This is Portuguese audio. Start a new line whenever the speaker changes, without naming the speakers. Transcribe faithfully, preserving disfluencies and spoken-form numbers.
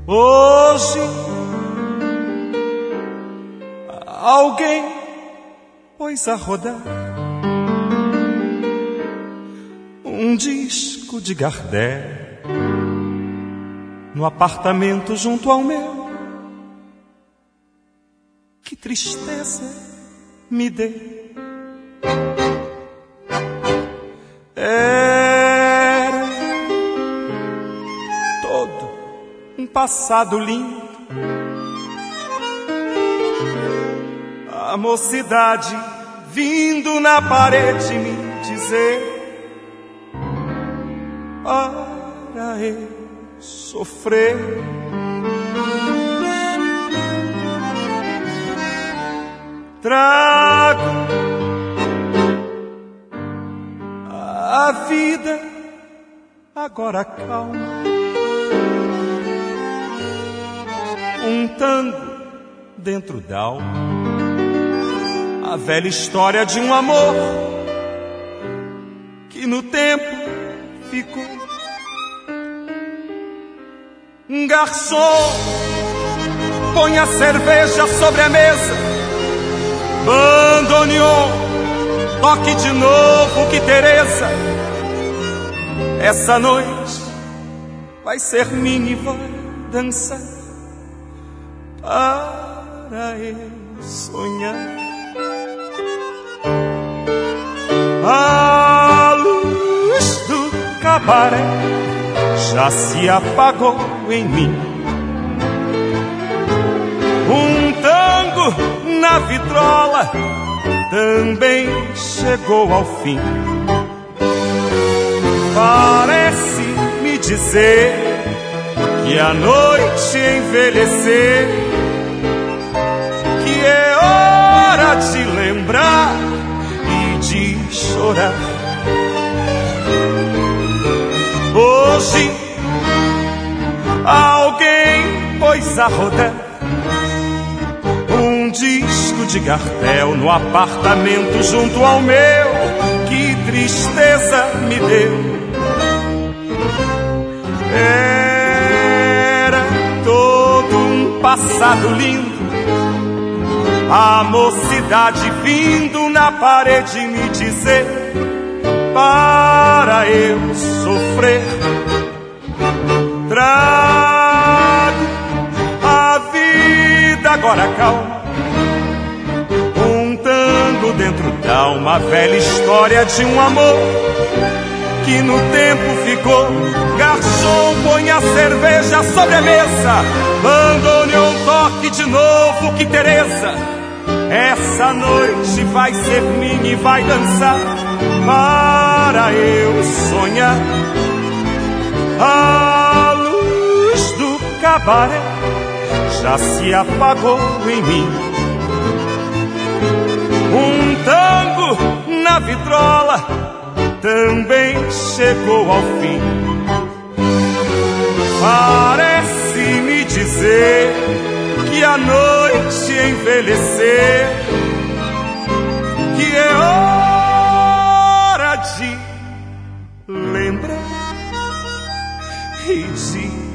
Hoje alguém pôs a rodar um disco de Gardel no apartamento junto ao meu. Que tristeza me deu. Era todo um passado lindo, a mocidade vindo na parede me dizer para eu sofrer. Trago a vida agora calma, um tango dentro d'alma, a velha história de um amor que no tempo ficou. Um garçom põe a cerveja sobre a mesa, bandoneon, toque de novo que Teresa. Essa noite vai ser minha e vai dançar para eu sonhar. A luz do cabaré já se apagou em mim. Um tango na vitrola também chegou ao fim. Parece me dizer que a noite envelhecer, que é hora de lembrar e de chorar. Hoje alguém pôs a rodar um disco de Gardel no apartamento junto ao meu. Que tristeza me deu. Era todo um passado lindo, a mocidade vindo na parede me dizer para eu sofrer. Trago a vida agora calma, um tango dentro d'alma, a velha história de um amor que no tempo ficou. Garçom põe a cerveja sobre a mesa, bandoneon, toque de novo que Teresa. Essa noite vai ser minha e vai dançar para eu sonhar. A luz do cabaré já se apagou em mim. Um tango na vitrola também chegou ao fim. Parece me dizer que a noite envelhecer, que é hora de lembrar e de